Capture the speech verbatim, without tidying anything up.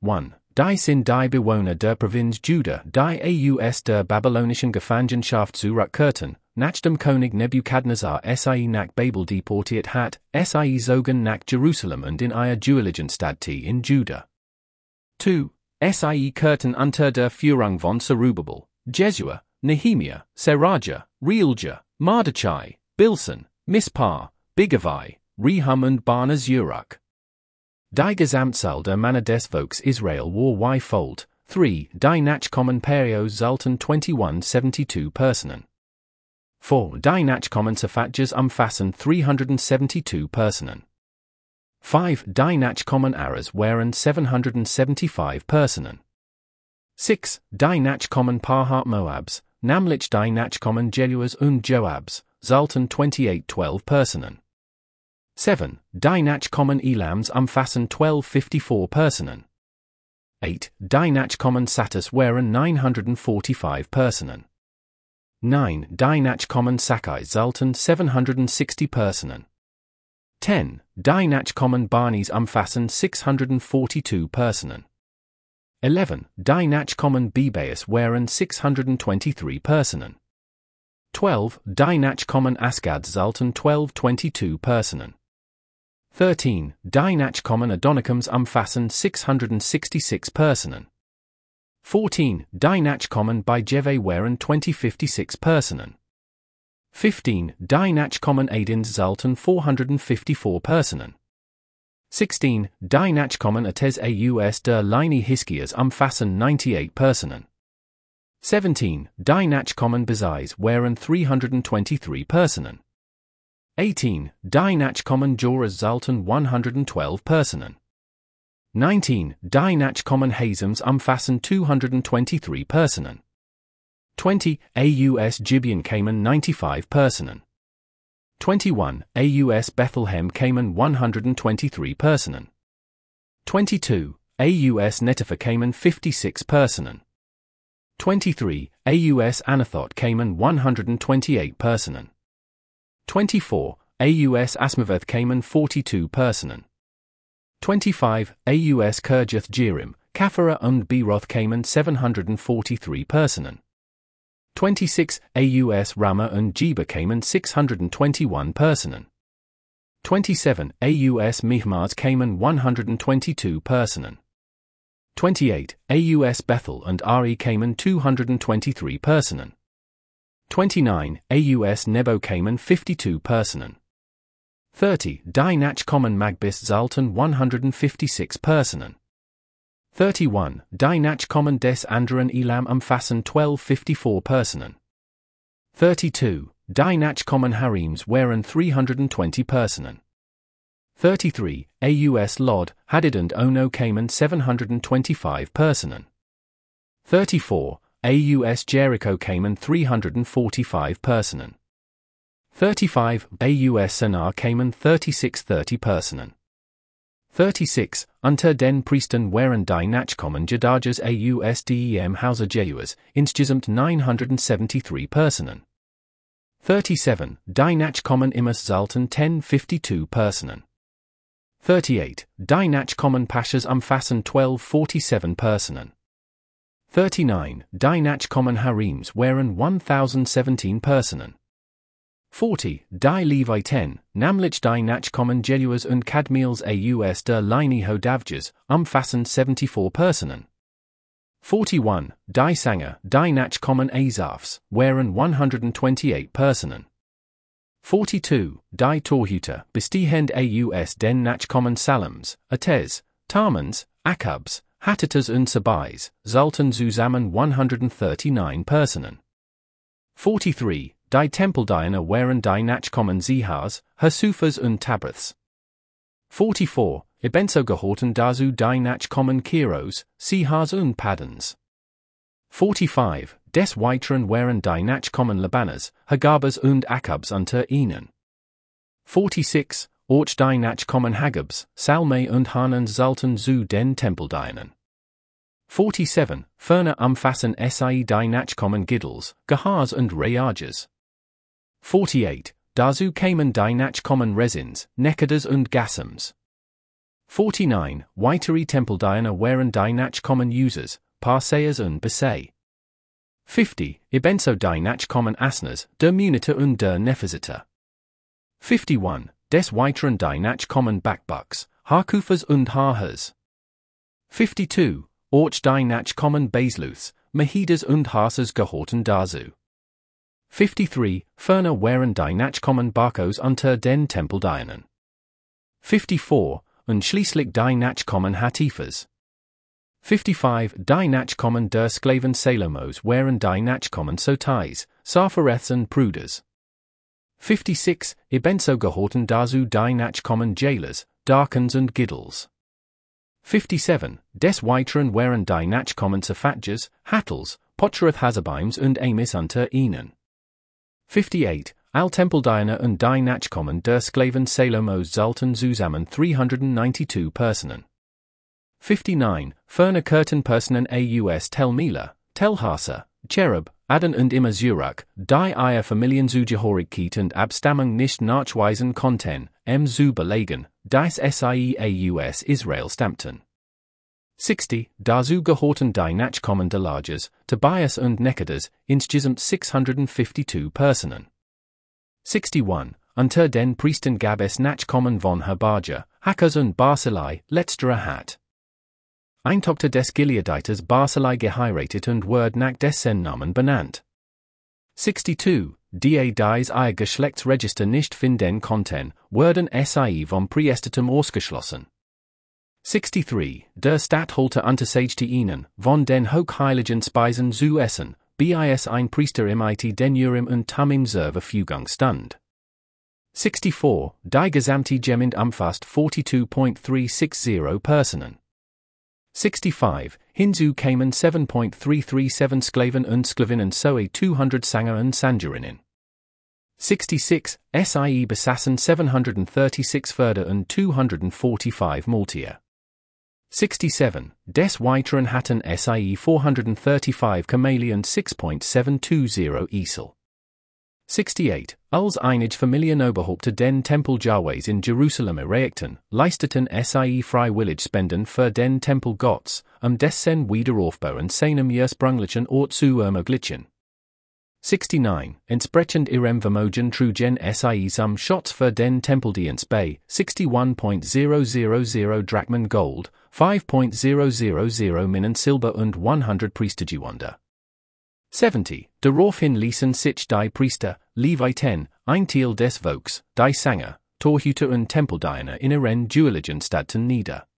one. Die sind die Bewohner der Provinz Juda, die aus der babylonischen Gefangenschaft zurückkehrten, nach dem König Nebukadnezar sie nach Babel deportiert hat, sie zogen nach Jerusalem und in ihre Juweligenstadt in Juda. zwei. Sie kehrten unter der Führung von Zerubbabel, Jesua, Nehemiah, Seraja, Realja, Mardochai, Bilson, Mispar, Bigavai, Rehum und Bana zurück. Die Gesamtzahl der Männer des Volks Israel war wie folgt: drei. Die Nachkommen Perios sollten zweihundertzweiundsiebzig Personen. vier. Die Nachkommen Safatjas umfassen dreihundertzweiundsiebzig Personen. fünf. Die Nachkommen Aras waren siebenhundertfünfundsiebzig Personen. sechs. Die Nachkommen Pahat Moabs, nämlich die Nachkommen Jeluas und Joabs, sollten zweitausendzwölf Personen. sieben. Die Nachkommen Elams umfassen zwölfhundertfünfundvierzig Personen. acht. Die Nachkommen Sattas waren neunhundertfünfundvierzig Personen. neun. Die Nachkommen Sakai sollten siebenhundertsechzig Personen. zehn. Die Nachkommen Banis umfassen sechshundertzweiundvierzig Personen. elf. Die Nachkommen Bibeas waren sechshundertdreiundzwanzig Personen. zwölf. Die Nachkommen Asgad sollten zwölfhundertzweiundvierzig Personen. dreizehn. Die Nachkommen Adonikams umfassen sechshundertsechsundsechzig Personen. vierzehn. Die Nachkommen bei Jeve waren zweihundertfünfundsechzig Personen. fünfzehn. Die Nachkommen Adins sollten vierhundertvierundfünfzig Personen. sechzehn. Die Nachkommen Ates aus der Linie Hiskias umfassen achtundneunzig Personen. siebzehn. Die Nachkommen Bezais waren dreihundertdreiundzwanzig Personen. achtzehn. Die Nachkommen Joras sollten hundertzwölf Personen. neunzehn. Die Nachkommen Hasams umfassen zweihundertzweiundzwanzig Personen. zwanzig. Aus Gibeon kamen neunundneunzig Personen. einundzwanzig. Aus Bethlehem kamen hundertzweiundzwanzig Personen. zweiundzwanzig. Aus Netopha kamen fünfundsechzig Personen. twenty-three. Aus Anathoth kamen hundertzweiundachtzig Personen. twenty-four. Aus Asmaveth kamen forty-two Personen. twenty-five. Aus Kirjath Jearim, Kaphara und Beeroth kamen siebenhundertforty-three Personen. twenty-six. Aus Ramah und Geba kamen sechshunderteinundzwanzig Personen. twenty-seven. Aus Mihmaz kamen hundertzweiundvierzig Personen. twenty-eight. Aus Bethel und Ari kamen zweihunderttwenty-three Personen. twenty-nine. Aus Nebo kamen fifty-two Personen. thirty. Die Nachkommen Magbis sollten hundertfünfundfünfzig Personen. thirty-one. Die Nachkommen des anderen Elam umfassen zwölfhundertfünfundvierzig Personen. thirty-two. Die Nachkommen Harims waren dreihundertzwanzig Personen. thirty-three. Aus Lod, Hadid und Ono kamen siebenhundertfünfundvierzig Personen. thirty-four. Aus Jericho kamen dreihundertfünfundvierzig Personen. thirty-five. Aus Sanar kamen thirty-six Personen. thirty-six. Unter den Priestern waren die Nachkommen Jedajas aus dem Hause Jehuas, insgesamt neunhundertseventy-three Personen. thirty-seven. Die Nachkommen Immas sollten fifty-two Personen. thirty-eight. Die Nachkommen Pashas umfassen zwölfhundertforty-seven Personen. thirty-nine. Die Nachkommen Harims waren tausendseventeen Personen. forty. Die Leviten, nämlich die Nachkommen Jeluas und Kadmiels aus der Linie Hodavjas, umfassen seventy-four Personen. forty-one. Die Sanger, die Nachkommen Asafs, waren hunderttwenty-eight Personen. forty-two. Die Torhüter, bestehend aus den Nachkommen Salams, Ates, Tamans, Akabs, Hattitas und Sabais, sollten zusammen hundertthirty-nine Personen. forty-three. Die Tempeldiener waren die Nachkommen Zihars, Hasufas und Tabriths. forty-four. Ebenso gehorten dazu die Nachkommen Kiros, Sihars und Paddans. forty-five. Des Weiteren waren die Nachkommen Labanas, Hagabas und Akabs unter ihnen. forty-six. Auch die Nachkommen Hagabs, Salmei und Hanans sollten zu den Tempeldienern. forty-seven. Ferner umfassen sie die Nachkommen Giddels, Gahars und Reajas. forty-eight. Dazu kamen die Nachkommen Resins, Nekadas und Gassams. forty-nine. Waiteri Tempeldiener waren die Nachkommen users, Parsayers und Besay. fifty. Ebenso die Nachkommen Asners, der Muniter und der Nephesiter. fifty-one. Des Weiteren die Nachkommen Backbucks, Harkufers und Haahers. fifty-two. Orch die Nachkommen Basluths, Mahiders und Haasers gehorten dazu. fifty-three. Ferner waren die Nachkommen Barkos unter den Tempeldienern. fifty-four. Und schließlich die Nachkommen Hatifers. fifty-five. Die Nachkommen der Sklaven Salomos waren die Nachkommen Sotais, Sarfareths und Pruders. fifty-six. Ebenso gehorten dazu die Nachkommen Jailers, Darkans und Giddels. fifty-seven. Des Weiteren waren die Nachkommen Saphatjas, Hattels, Potchereth Hazabaims und Amis unter ihnen. fifty-eight. Al Tempeldiener und die Nachkommen der Sklaven Salomos Zalten zusammen three hundred ninety-two Personen. fifty-nine. Ferner Curtin Personen aus Telmila, Telhasa, Cherub, Aden und immer Zurach, die Eier Familien zu Jehorig und Abstammung nicht nachweisen konnten, m zu belegen, dies sie aus Israel stammten. sixty. Dazu gehorten die Nachkommen der Lages, Tobias und Nekedas, insgesamt six hundred fifty-two Personen. sixty-one. Unter den Priestern gab es Nachkommen von Habaja, Hackers und Barzillai, letzterer hat ein Tochter des Gileadites Barzillai geheiratet und wurde nach dessen Namen benannt. sixty-two. Die dies ihr Geschlechtsregister nicht finden konnten, wurden sie vom Priestertum ausgeschlossen. sixty-three. Der Statthalter untersagte ihnen, von den hochheiligen Speisen zu essen, bis ein Priester im It den Urim und Tumim zur Verfügung stand. sixty-four. Die gesamte Gemeinde umfasst forty-two point three six zero Personen. sixty-five. Hinzu kamen seven point three three seven Sklaven und Sklavinnen sowie two hundred Sanger und Sangerinnen. sixty-six. Sie besaßen seven hundred thirty-six Förder und two hundred forty-five Maltier. sixty-seven. Des Weiteren hatten sie four hundred thirty-five Kamele und six point seven two zero Esel. sixty-eight. Als einige Familienoberhaupter den Tempel Jahwes in Jerusalem erreichten, leisteten sie freiwillig Spenden für den Tempel Gottes, um dessen Wiederaufbau und seinem ursprünglichen Ort zu ermöglichen. sixty-nine. Entsprechend ihrem Vermögen trugen sie zum Schutz für den Tempeldienst bei sixty-one point zero zero zero Drachmen Gold, five point zero zero zero Minen Silber und one hundred Priestergewänder. seventy. Daraufhin ließen sich die Priester, Leviten, ein Teil des Volks, die Sanger, Torhüter und Tempeldiener in ihren Dueligen Städten nieder.